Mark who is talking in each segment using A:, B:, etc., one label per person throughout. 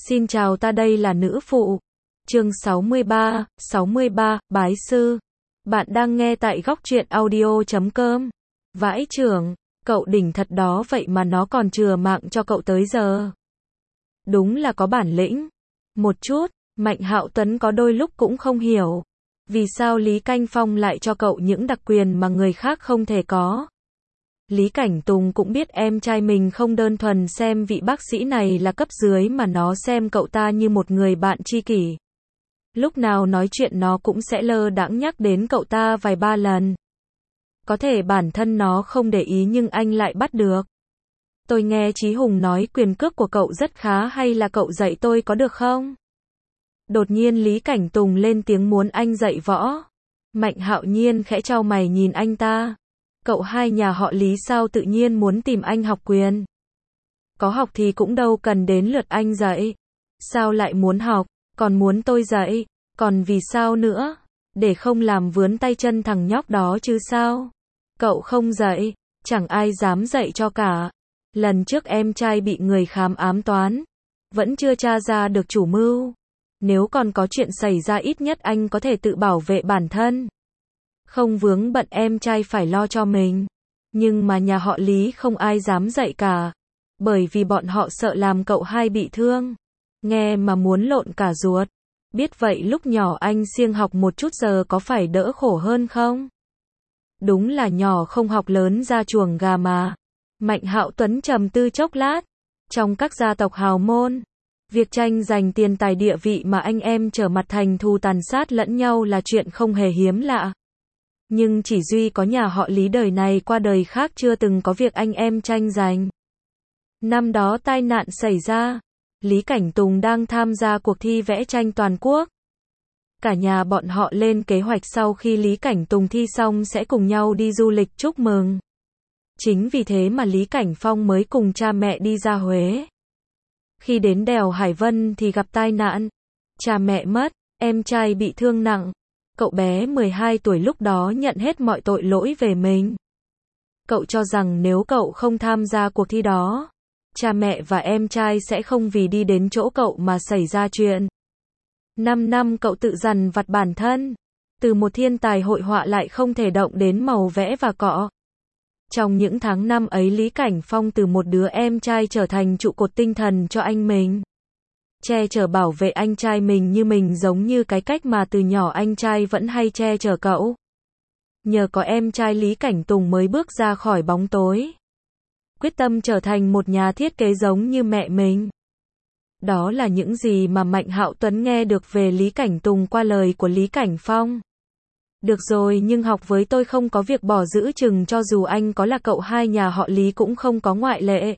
A: Xin chào, ta đây là nữ phụ. Chương 63, Bái sư. Bạn đang nghe tại góc truyện audio.com. Vãi chưởng, cậu đỉnh thật đó, vậy mà nó còn chừa mạng cho cậu tới giờ. Đúng là có bản lĩnh. Một chút, Mạnh Hạo Tuấn có đôi lúc cũng không hiểu. Vì sao Lý Canh Phong lại cho cậu những đặc quyền mà người khác không thể có. Lý Cảnh Tùng cũng biết em trai mình không đơn thuần xem vị bác sĩ này là cấp dưới mà nó xem cậu ta như một người bạn tri kỷ. Lúc nào nói chuyện nó cũng sẽ lơ đãng nhắc đến cậu ta vài ba lần. Có thể bản thân nó không để ý nhưng anh lại bắt được. Tôi nghe Chí Hùng nói quyền cước của cậu rất khá, hay là cậu dạy tôi có được không? Đột nhiên Lý Cảnh Tùng lên tiếng muốn anh dạy võ. Mạnh Hạo Nhiên khẽ chau mày nhìn anh ta. Cậu hai nhà họ Lý sao tự nhiên muốn tìm anh học quyền? Có học thì cũng đâu cần đến lượt anh dạy. Sao lại muốn học, còn muốn tôi dạy? Còn vì sao nữa? Để không làm vướng tay chân thằng nhóc đó chứ sao? Cậu không dạy, chẳng ai dám dạy cho cả. Lần trước em trai bị người khám ám toán, vẫn chưa tra ra được chủ mưu. Nếu còn có chuyện xảy ra ít nhất anh có thể tự bảo vệ bản thân. Không vướng bận em trai phải lo cho mình. Nhưng mà nhà họ Lý không ai dám dạy cả. Bởi vì bọn họ sợ làm cậu hai bị thương. Nghe mà muốn lộn cả ruột. Biết vậy lúc nhỏ anh siêng học một chút giờ có phải đỡ khổ hơn không? Đúng là nhỏ không học lớn ra chuồng gà mà. Mạnh Hạo Tuấn trầm tư chốc lát. Trong các gia tộc hào môn, việc tranh giành tiền tài địa vị mà anh em trở mặt thành thù tàn sát lẫn nhau là chuyện không hề hiếm lạ. Nhưng chỉ duy có nhà họ Lý đời này qua đời khác chưa từng có việc anh em tranh giành. Năm đó tai nạn xảy ra, Lý Cảnh Tùng đang tham gia cuộc thi vẽ tranh toàn quốc. Cả nhà bọn họ lên kế hoạch sau khi Lý Cảnh Tùng thi xong sẽ cùng nhau đi du lịch chúc mừng. Chính vì thế mà Lý Cảnh Phong mới cùng cha mẹ đi ra Huế. Khi đến đèo Hải Vân thì gặp tai nạn. Cha mẹ mất, em trai bị thương nặng. Cậu bé 12 tuổi lúc đó nhận hết mọi tội lỗi về mình. Cậu cho rằng nếu cậu không tham gia cuộc thi đó, cha mẹ và em trai sẽ không vì đi đến chỗ cậu mà xảy ra chuyện. 5 năm cậu tự dằn vặt bản thân. Từ một thiên tài hội họa lại không thể động đến màu vẽ và cọ. Trong những tháng năm ấy Lý Cảnh Phong từ một đứa em trai trở thành trụ cột tinh thần cho anh mình. Che chở bảo vệ anh trai mình như mình, giống như cái cách mà từ nhỏ anh trai vẫn hay che chở cậu. Nhờ có em trai Lý Cảnh Tùng mới bước ra khỏi bóng tối. Quyết tâm trở thành một nhà thiết kế giống như mẹ mình. Đó là những gì mà Mạnh Hạo Tuấn nghe được về Lý Cảnh Tùng qua lời của Lý Cảnh Phong. Được rồi, nhưng học với tôi không có việc bỏ giữ chừng, cho dù anh có là cậu hai nhà họ Lý cũng không có ngoại lệ.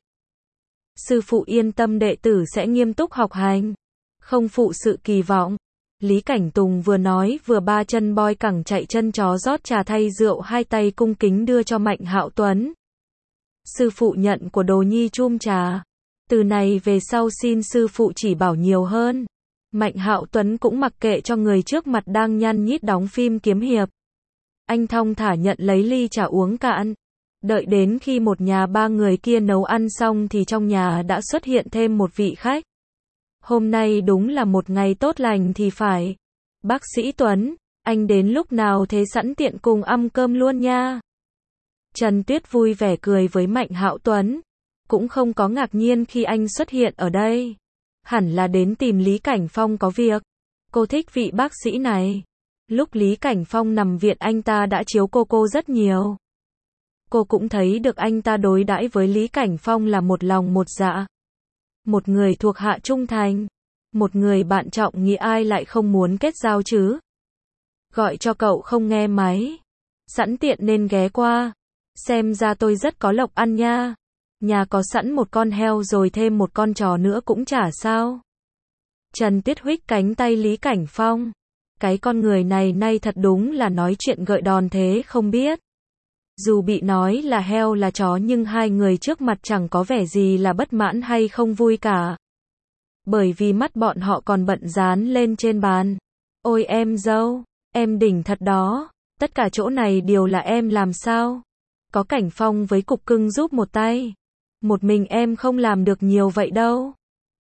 A: Sư phụ yên tâm, đệ tử sẽ nghiêm túc học hành, không phụ sự kỳ vọng. Lý Cảnh Tùng vừa nói vừa ba chân boi cẳng chạy chân chó rót trà thay rượu, hai tay cung kính đưa cho Mạnh Hạo Tuấn. Sư phụ nhận của đồ nhi chum trà. Từ này về sau xin sư phụ chỉ bảo nhiều hơn. Mạnh Hạo Tuấn cũng mặc kệ cho người trước mặt đang nhăn nhít đóng phim kiếm hiệp. Anh thong thả nhận lấy ly trà uống cạn. Đợi đến khi một nhà ba người kia nấu ăn xong thì trong nhà đã xuất hiện thêm một vị khách. Hôm nay đúng là một ngày tốt lành thì phải. Bác sĩ Tuấn, anh đến lúc nào thế, sẵn tiện cùng ăn cơm luôn nha. Trần Tuyết vui vẻ cười với Mạnh Hạo Tuấn. Cũng không có ngạc nhiên khi anh xuất hiện ở đây. Hẳn là đến tìm Lý Cảnh Phong có việc. Cô thích vị bác sĩ này. Lúc Lý Cảnh Phong nằm viện anh ta đã chiếu cô rất nhiều. Cô cũng thấy được anh ta đối đãi với Lý Cảnh Phong là một lòng một dạ. Một người thuộc hạ trung thành. Một người bạn trọng nghĩa, ai lại không muốn kết giao chứ. Gọi cho cậu không nghe máy. Sẵn tiện nên ghé qua. Xem ra tôi rất có lộc ăn nha. Nhà có sẵn một con heo rồi thêm một con chó nữa cũng chả sao. Trần Tuyết huých cánh tay Lý Cảnh Phong. Cái con người này nay thật đúng là nói chuyện gợi đòn thế không biết. Dù bị nói là heo là chó nhưng hai người trước mặt chẳng có vẻ gì là bất mãn hay không vui cả. Bởi vì mắt bọn họ còn bận dán lên trên bàn. Ôi em dâu, em đỉnh thật đó, tất cả chỗ này đều là em làm sao? Có Cảnh Phong với Cục Cưng giúp một tay. Một mình em không làm được nhiều vậy đâu.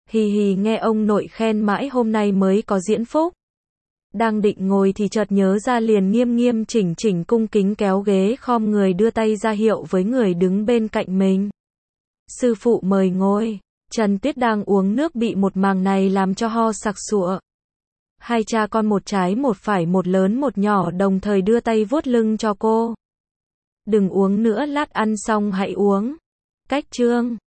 A: Hì hì nghe ông nội khen mãi hôm nay mới có diễn phúc. Đang định ngồi thì chợt nhớ ra liền nghiêm nghiêm chỉnh chỉnh cung kính kéo ghế khom người đưa tay ra hiệu với người đứng bên cạnh mình. Sư phụ mời ngồi. Trần Tuyết đang uống nước bị một màng này làm cho ho sặc sụa. Hai cha con một trái một phải một lớn một nhỏ đồng thời đưa tay vuốt lưng cho cô. Đừng uống nữa lát ăn xong hãy uống. Cách chương